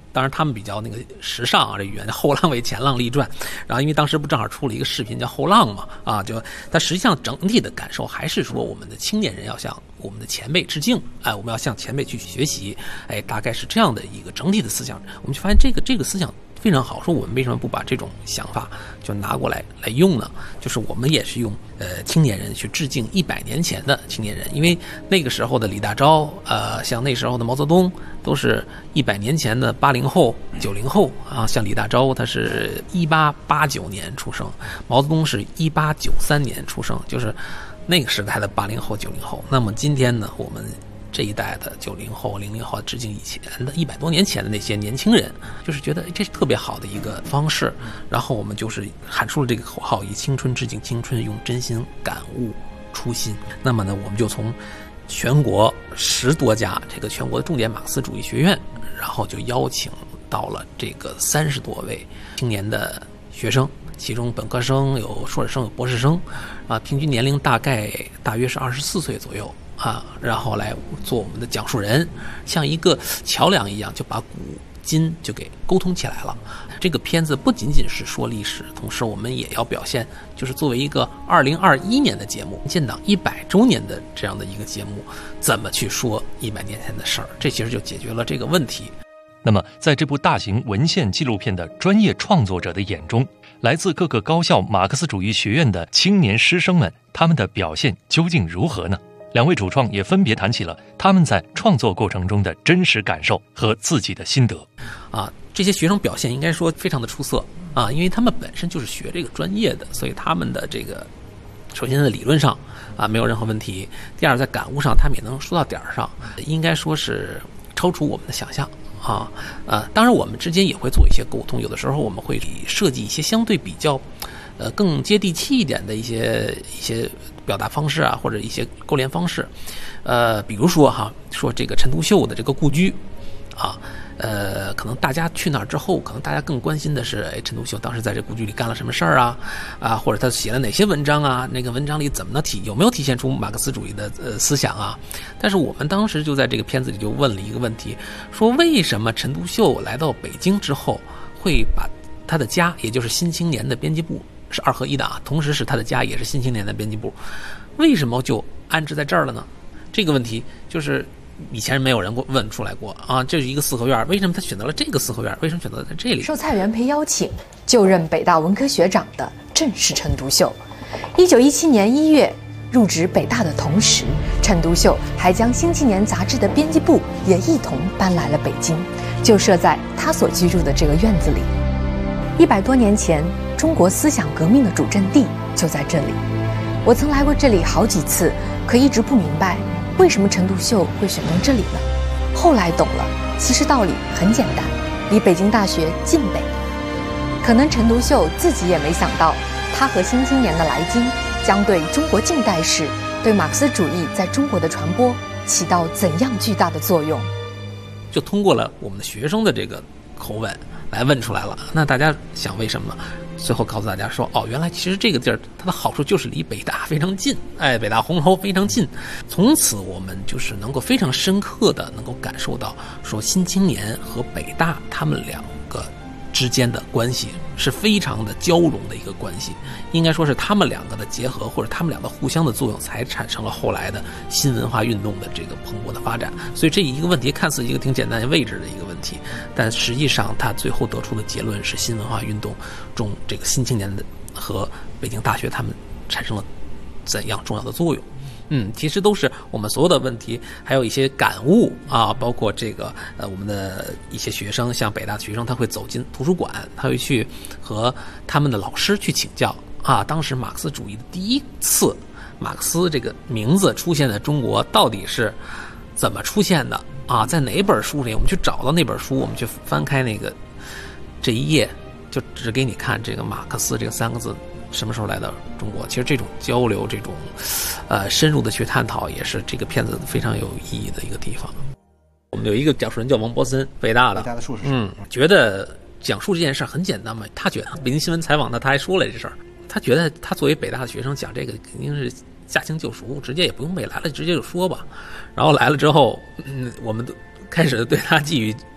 当然他们比较那个时尚啊，这语言后浪为前浪立传。然后因为当时不正好出了一个视频叫后浪嘛，但实际上整体的感受还是说我们的青年人要向我们的前辈致敬，我们要向前辈去学习，大概是这样的一个整体的思想。我们就发现这个思想非常好，说我们为什么不把这种想法就拿过来用呢？就是我们也是用青年人去致敬100年前的青年人，因为那个时候的李大钊，像那时候的毛泽东，都是100年前的80后、90后啊。像李大钊他是1889年出生，毛泽东是1893年出生，就是那个时代的80后、90后。那么今天呢，我们这一代的90后、00后致敬以前的100多年前的那些年轻人，就是觉得这是特别好的一个方式。然后我们就是喊出了这个口号：以青春致敬青春，用真心感悟初心。那么呢，我们就从全国10多家这个全国的重点马克思主义学院，然后就邀请到了这个30多位青年的学生，其中本科生有硕士生有博士生，平均年龄大约是24岁左右。然后来做我们的讲述人，像一个桥梁一样，就把古今就给沟通起来了。这个片子不仅仅是说历史，同时我们也要表现，就是作为一个2021年的节目，建党100周年的这样的一个节目，怎么去说100年前的事儿？这其实就解决了这个问题。 那么，在这部大型文献纪录片的专业创作者的眼中，来自各个高校马克思主义学院的青年师生们，他们的表现究竟如何呢？两位主创也分别谈起了他们在创作过程中的真实感受和自己的心得。 这些学生表现应该说非常的出色因为他们本身就是学这个专业的，所以他们的这个首先在理论上没有任何问题，第二在感悟上他们也能说到点儿上，应该说是超出我们的想象当然我们之间也会做一些沟通，有的时候我们会设计一些相对比较更接地气一点的一些表达方式或者一些勾连方式，比如说说这个陈独秀的这个故居可能大家去那儿之后，可能大家更关心的是，陈独秀当时在这故居里干了什么事儿或者他写了哪些文章那个文章里怎么有没有体现出马克思主义的思想但是我们当时就在这个片子里就问了一个问题，说为什么陈独秀来到北京之后会把他的家，也就是《新青年》的编辑部是2合1的同时是他的家也是《新青年》的编辑部，为什么就安置在这儿了呢？这个问题就是以前没有人问出来过这是一个4合院，为什么他选择了这个4合院？为什么选择在这里？ 受蔡元培邀请，就任北大文科学长的正是陈独秀。1917年1月入职北大的同时，陈独秀还将《新青年》杂志的编辑部也一同搬来了北京，就设在他所居住的这个院子里。100多年前，中国思想革命的主阵地就在这里。我曾来过这里好几次，可一直不明白为什么陈独秀会选中这里呢？后来懂了，其实道理很简单，离北京大学近呗。可能陈独秀自己也没想到，他和《新青年》的来京将对中国近代史、对马克思主义在中国的传播起到怎样巨大的作用。 就通过了我们的学生的这个口吻来问出来了。那大家想为什么？最后告诉大家说，原来其实这个地儿它的好处就是离北大非常近，北大红楼非常近。从此我们就是能够非常深刻的能够感受到，说新青年和北大他们两个之间的关系是非常的交融的一个关系，应该说是他们两个的结合，或者他们两个互相的作用，才产生了后来的新文化运动的这个蓬勃的发展。所以这一个问题看似一个挺简单位置的一个问题，但实际上他最后得出的结论是新文化运动中这个新青年的和北京大学他们产生了怎样重要的作用。其实都是我们所有的问题，还有一些感悟包括这个我们的一些学生，像北大的学生，他会走进图书馆，他会去和他们的老师去请教当时马克思主义的第一次，马克思这个名字出现在中国到底是怎么出现的在哪本书里？我们去找到那本书，我们去翻开这一页，就只给你看这个马克思这个3个字什么时候来到中国。其实这种交流，这种深入的去探讨，也是这个片子非常有意义的一个地方。我们有一个讲述人叫王博森，北大的硕士生， 觉得讲述这件事很简单嘛。他觉得北京新闻采访他还说了这事儿，他觉得他作为北大的学生讲这个肯定是驾轻就熟，直接也不用背，来了直接就说吧。然后来了之后我们都开始对他寄予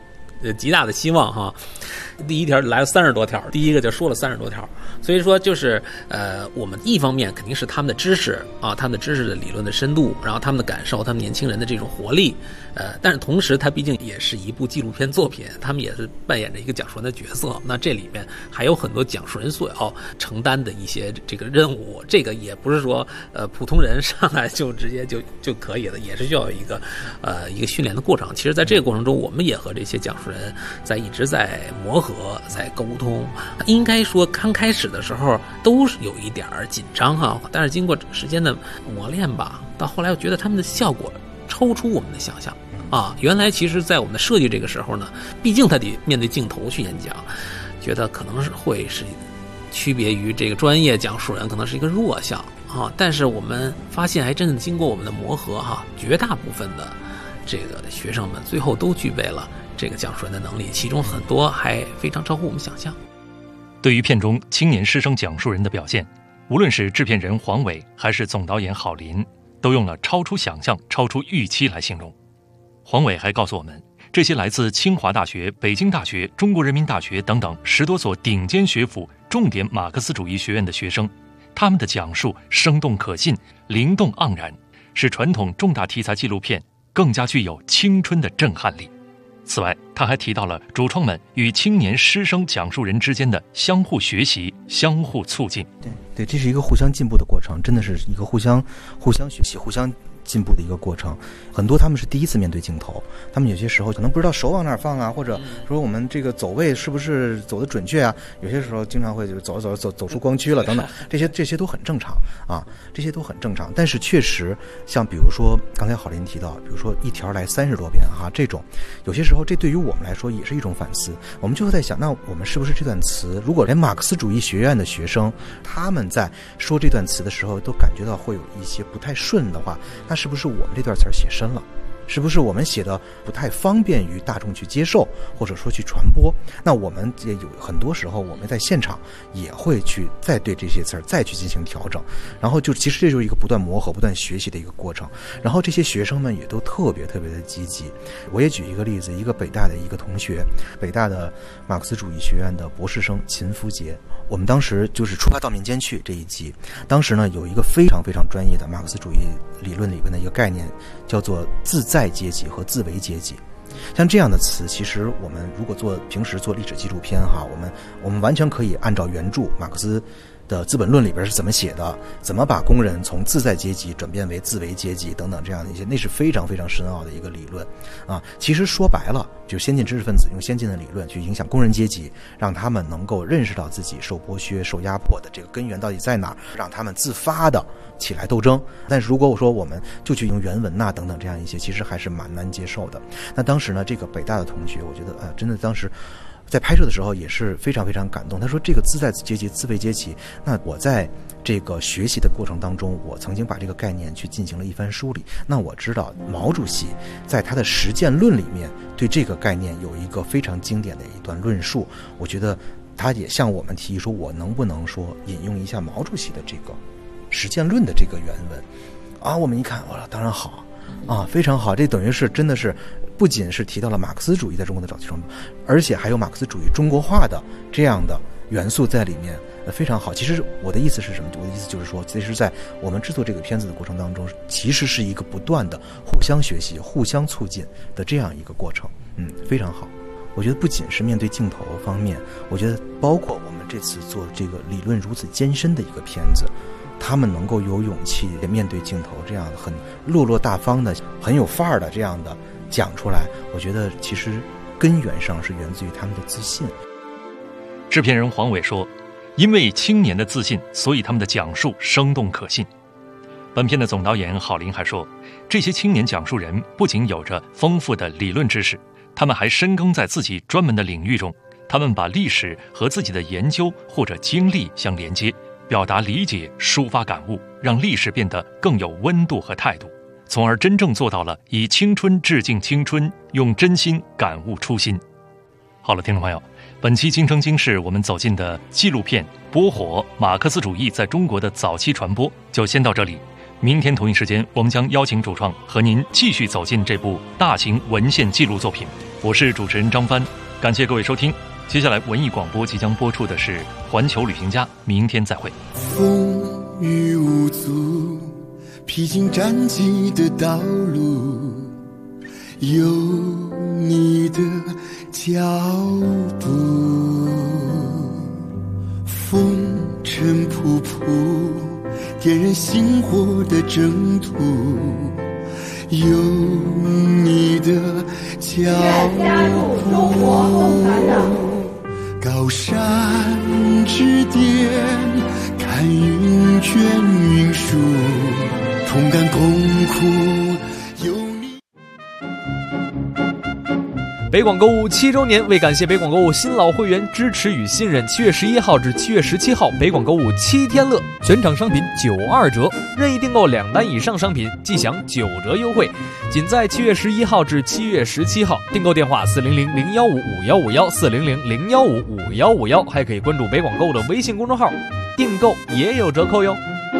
极大的希望哈。第一条来了30多条，第一个就说了30多条，所以说就是我们一方面肯定是他们的知识啊，他们的知识的理论的深度，然后他们的感受，他们年轻人的这种活力，但是同时它毕竟也是一部纪录片作品，他们也是扮演着一个讲述人的角色，那这里面还有很多讲述人所要承担的一些这个任务，这个也不是说普通人上来就直接就可以了，也是需要有一个训练的过程。其实在这个过程中，我们也和这些讲述人一直在磨合，在沟通。应该说刚开始的时候都是有一点紧张哈，但是经过时间的磨练吧，到后来我觉得他们的效果超出我们的想象啊。原来其实在我们的设计这个时候呢，毕竟他得面对镜头去演讲，觉得可能会是区别于这个专业讲述人，可能是一个弱项啊。但是我们发现还真的经过我们的磨合哈，绝大部分的这个学生们最后都具备了这个讲述人的能力，其中很多还非常超乎我们想象。 对于片中青年师生讲述人的表现，无论是制片人黄伟还是总导演郝林，都用了超出想象、超出预期来形容。黄伟还告诉我们，这些来自清华大学、北京大学、中国人民大学等等10多所顶尖学府重点马克思主义学院的学生，他们的讲述生动可信、灵动盎然，使传统重大题材纪录片更加具有青春的震撼力。此外，他还提到了主创们与青年师生讲述人之间的相互学习、相互促进。 对，这是一个互相进步的过程，真的是一个互相学习、互相进步的一个过程。很多他们是第一次面对镜头，他们有些时候可能不知道手往哪放啊，或者说我们这个走位是不是走得准确啊，有些时候经常会就走出光区了等等，这些都很正常啊，这些都很正常。但是确实像比如说刚才郝林提到，比如说一条来30多遍哈，这种有些时候这对于我们来说也是一种反思。我们就会在想，那我们是不是这段词，如果连马克思主义学院的学生他们在说这段词的时候都感觉到会有一些不太顺的话，那是不是我们这段词写深了？是不是我们写的不太方便于大众去接受，或者说去传播？那我们也有很多时候我们在现场也会去再对这些词儿再去进行调整，然后就其实这就是一个不断磨合、不断学习的一个过程。然后这些学生们也都特别的积极。我也举一个例子，一个北大的一个同学，北大的马克思主义学院的博士生秦福杰，我们当时就是出发到民间去这一集，当时呢有一个非常专业的马克思主义理论里边的一个概念，叫做自在阶级和自为阶级。像这样的词，其实我们如果平时做历史纪录片哈，我们完全可以按照原著马克思的《资本论》里边是怎么写的，怎么把工人从自在阶级转变为自为阶级等等这样的一些，那是非常深奥的一个理论啊。其实说白了，就是先进知识分子用先进的理论去影响工人阶级，让他们能够认识到自己受剥削、受压迫的这个根源到底在哪儿，让他们自发的起来斗争。但是如果我们就去用原文呐等等这样一些，其实还是蛮难接受的。那当时呢，这个北大的同学，我觉得真的当时在拍摄的时候也是非常感动。他说这个自在阶级、自为阶级，那我在这个学习的过程当中，我曾经把这个概念去进行了一番梳理。那我知道毛主席在他的实践论里面对这个概念有一个非常经典的一段论述。我觉得他也向我们提议说，我能不能说引用一下毛主席的这个实践论的这个原文啊？我们一看，当然好啊，非常好。这等于是真的是不仅是提到了马克思主义在中国的早期传播，而且还有马克思主义中国化的这样的元素在里面，非常好。其实我的意思是什么？我的意思就是说，其实在我们制作这个片子的过程当中，其实是一个不断的互相学习、互相促进的这样一个过程。非常好。我觉得不仅是面对镜头方面，我觉得包括我们这次做这个理论如此艰深的一个片子，他们能够有勇气面对镜头，这样很落落大方的、很有范儿的这样的讲出来，我觉得其实根源上是源自于他们的自信。 制片人黄伟说，因为青年的自信，所以他们的讲述生动可信。本片的总导演郝林还说，这些青年讲述人不仅有着丰富的理论知识，他们还深耕在自己专门的领域中，他们把历史和自己的研究或者经历相连接，表达理解、抒发感悟，让历史变得更有温度和态度，从而真正做到了以青春致敬青春，用真心感悟初心。好了，听众朋友，本期京城京事我们走进的纪录片《波火：马克思主义在中国的早期传播》就先到这里。 明天同一时间，我们将邀请主创和您继续走进这部大型文献记录作品。我是主持人张帆，感谢各位收听。接下来文艺广播即将播出的是《环球旅行家》，明天再会。 风雨无阻，披荆斩棘的道路，有你的脚步，风尘仆仆，点燃星火的征途，有你的脚步，高山之巅，看云卷云舒，同甘共苦，有你。 北广购物7周年，为感谢北广购物新老会员支持与信任，7月11号至7月17号，北广购物7天乐，全场商品92折，任意订购2单以上商品即享9折优惠。仅在7月11号至7月17号，订购电话400-015-5151，400-015-5151，还可以关注北广购物的微信公众号，订购也有折扣哟。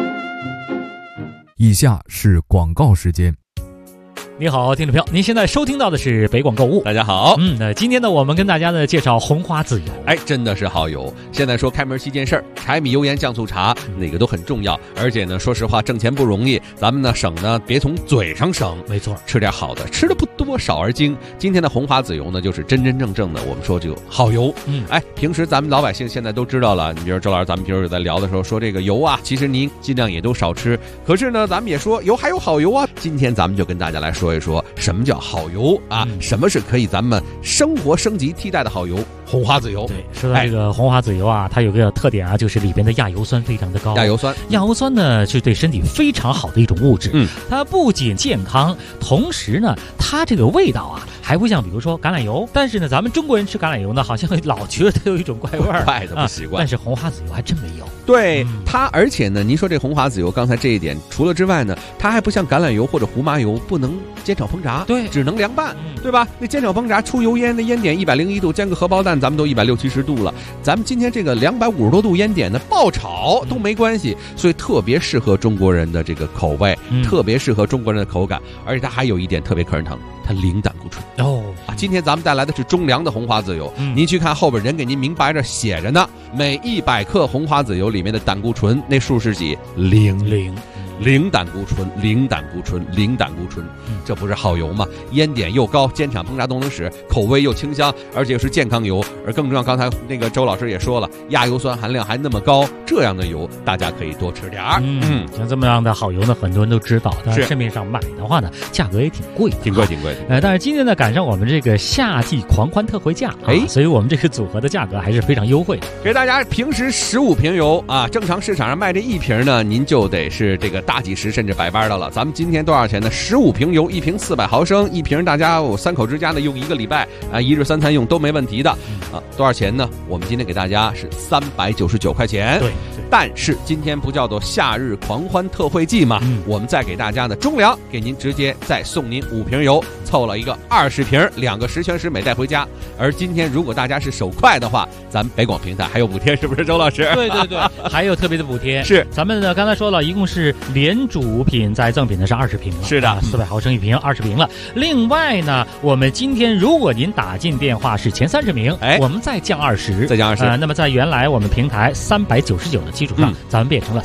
以下是广告时间。 你好，听众朋友，您现在收听到的是北广购物。 大家好， 今天呢，我们跟大家呢介绍红花籽油。 真的是好油。现在说开门7件事儿，柴米油盐酱醋茶，哪个都很重要。而且呢，说实话，挣钱不容易，咱们呢省呢别从嘴上省， 没错， 吃点好的，吃的不多，少而精。今天的红花籽油呢，就是真真正正的，我们说就好油。平时咱们老百姓现在都知道了，你比如周老师，咱们平时有在聊的时候说这个油啊，其实您尽量也都少吃。可是呢，咱们也说油还有好油啊。今天咱们就跟大家来说一说什么叫好油啊？什么是可以咱们生活升级替代的好油？红花籽油。 对，说到这个红花籽油啊，它有个特点啊，就是里边的亚油酸非常的高。 亚油酸呢是对身体非常好的一种物质。它不仅健康，同时呢，它这个味道啊，还不像比如说橄榄油。但是呢，咱们中国人吃橄榄油呢，好像老觉得它有一种怪味儿， 怪的不习惯。 但是红花籽油还真没有。 对它，而且呢，您说这红花籽油，刚才这一点除了之外呢，它还不像橄榄油或者胡麻油不能煎炒烹炸， 对， 只能凉拌，对吧？那煎炒烹炸出油烟，那烟点101度，煎个荷包蛋，咱们都160-170度了。咱们今天这个250多度烟点呢，爆炒都没关系，所以特别适合中国人的这个口味，特别适合中国人的口感。而且它还有一点特别可人疼，它零胆固醇今天咱们带来的是中粮的红花籽油，您去看后边人给您明白着写着呢，每100克红花籽油里面的胆固醇那数是几？零胆固醇，零胆固醇，零胆固醇，这不是好油吗？烟点又高，煎炒烹炸都能使，口味又清香，而且是健康油。而更重要，刚才那个周老师也说了，亚油酸含量还那么高，这样的油大家可以多吃点儿。 像这么样的好油呢，很多人都知道，但是市面上买的话呢，价格也挺贵的， 挺贵的。 但是今天呢，赶上我们这个夏季狂欢特惠价，所以我们这个组合的价格还是非常优惠的。 给大家平时15瓶油啊，正常市场上卖这1瓶呢，您就得是这个大几十甚至100八的了。咱们今天多少钱呢？15瓶油，1瓶400毫升，1瓶大家3口之家呢用1个礼拜啊，1日3餐用都没问题的啊。多少钱呢？我们今天给大家是399块钱。 对， 但是今天不叫做夏日狂欢特惠季嘛？我们再给大家呢中粮给您直接再送您5瓶油，凑了一个20瓶，2个十全十美带回家。而今天如果大家是手快的话，咱们北广平台还有补贴，是不是周老师？ 对，还有特别的补贴。 是， 咱们呢刚才说了，一共是连主品再赠品的是20瓶了。 是的 ，400毫升1瓶，20瓶了。另外呢，我们今天如果您打进电话是前30名，我们再降20，那么在原来我们平台399的基础上，咱们变成了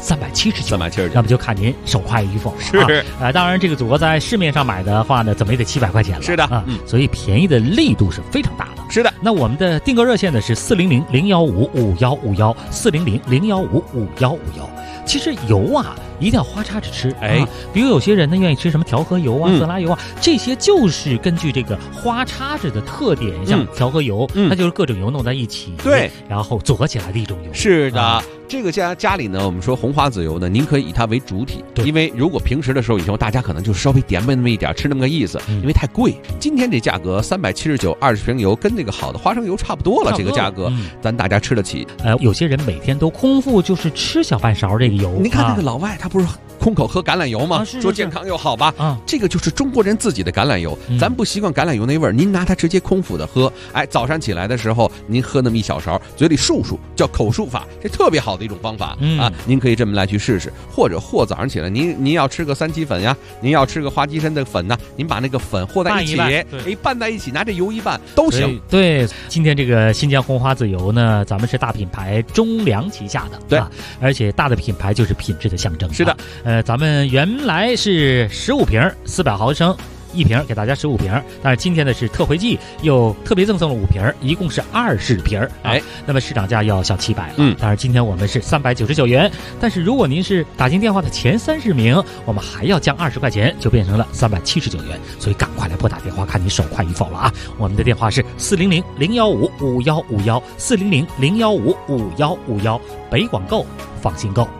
379，那么就看您手快与否了。 是当然这个组合在市面上买的话呢，怎么也得700块钱了。 是的， 所以便宜的力度是非常大的。 是的， 那我们的订购热线呢是400-015-5151，400-015-5151。其实油啊，一定要花叉着吃。比如有些人呢愿意吃什么调和油啊、色拉油啊，这些就是根据这个花叉子的特点，像调和油，它就是各种油弄在一起， 对， 然后组合起来的一种油。 是的。这个家里呢，我们说红花籽油呢，您可以以它为主体，因为如果平时的时候以后大家可能就稍微点那么一点，吃那么个意思，因为太贵。今天这价格379，20瓶油跟那个好的花生油差不多了，这个价格咱大家吃得起。 有些人每天都空腹就是吃小半勺这个油。 您看那个老外，他不是空口喝橄榄油嘛，说健康又好吧，这个就是中国人自己的橄榄油，咱不习惯橄榄油那味儿，您拿它直接空腹的喝，早上起来的时候您喝那么一小勺，嘴里漱漱，叫口述法，这特别好的一种方法啊，您可以这么来去试试，或早上起来您要吃个三七粉呀，您要吃个花鸡参的粉呢，您把那个粉和在一起，拌在一起，拿这油一拌都行。 对，今天这个新疆红花籽油呢，咱们是大品牌中粮旗下的， 对， 而且大的品牌就是品质的象征。 是的， 咱们原来是15瓶400毫升。1瓶给大家15瓶，但是今天的是特惠季，又特别赠送了5瓶，一共是20瓶。那么市场价要小700了。当然今天我们是399元，但是如果您是打进电话的前30名，我们还要降20块钱，就变成了379元。所以赶快来拨打电话，看你手快与否了啊！我们的电话是400-015-5151，400-015-5151，北广购，放心购。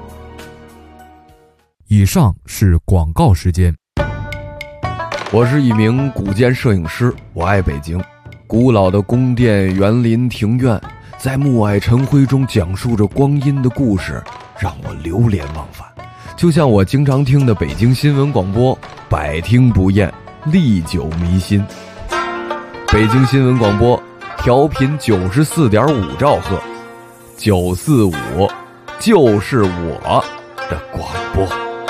以上是广告时间。 我是一名古建摄影师，我爱北京。古老的宫殿、园林、庭院，在暮霭晨辉中讲述着光阴的故事，让我流连忘返。就像我经常听的北京新闻广播，百听不厌，历久弥新。北京新闻广播，调频94.5兆赫，945，就是我的广播。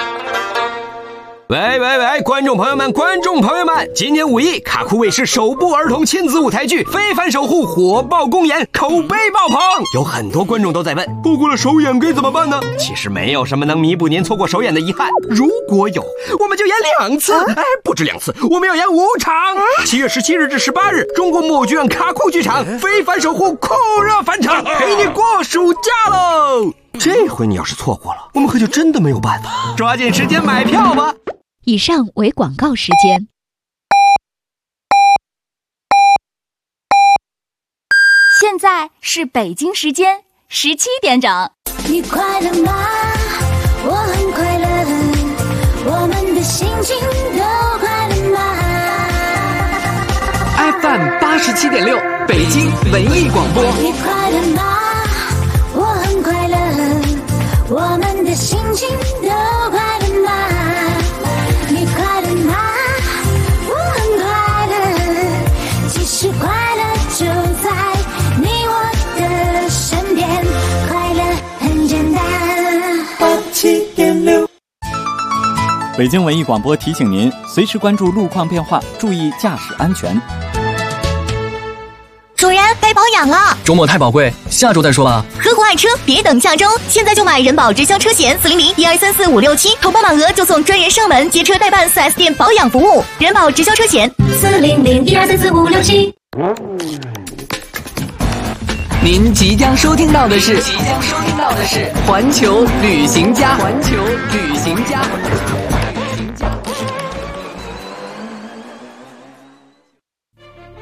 喂，观众朋友们，今年5一，卡酷卫视首部儿童亲子舞台剧《非凡守护》火爆公演，口碑爆棚。有很多观众都在问，错过了首演该怎么办呢？其实没有什么能弥补您错过首演的遗憾，如果有，我们就演2次，不止2次，我们要演5场。7月17日至18日，中国默剧院卡酷剧场《非凡守护》酷热返场，陪你过暑假喽！这回你要是错过了，我们可就真的没有办法，抓紧时间买票吧。 以上为广告时间。现在是北京时间17点整。 你快乐吗？我很快乐，我们的心情都快乐吗 ？FM 87.6，北京文艺广播。 你快乐吗？我很快乐，我们的心情都快乐吗？你快乐吗？我很快乐，其实快乐就在你我的身边，快乐很简单。87.6， 北京文艺广播提醒您，随时关注路况变化，注意驾驶安全。 主人，该保养了。 周末太宝贵，下周再说吧。 合伙爱车，别等下周，现在就买人保直销车险400-1234-567，投保满额就送专人上门接车代办 4S 店保养服务。人保直销车险400-1234-567。 您即将收听到的是环球旅行家。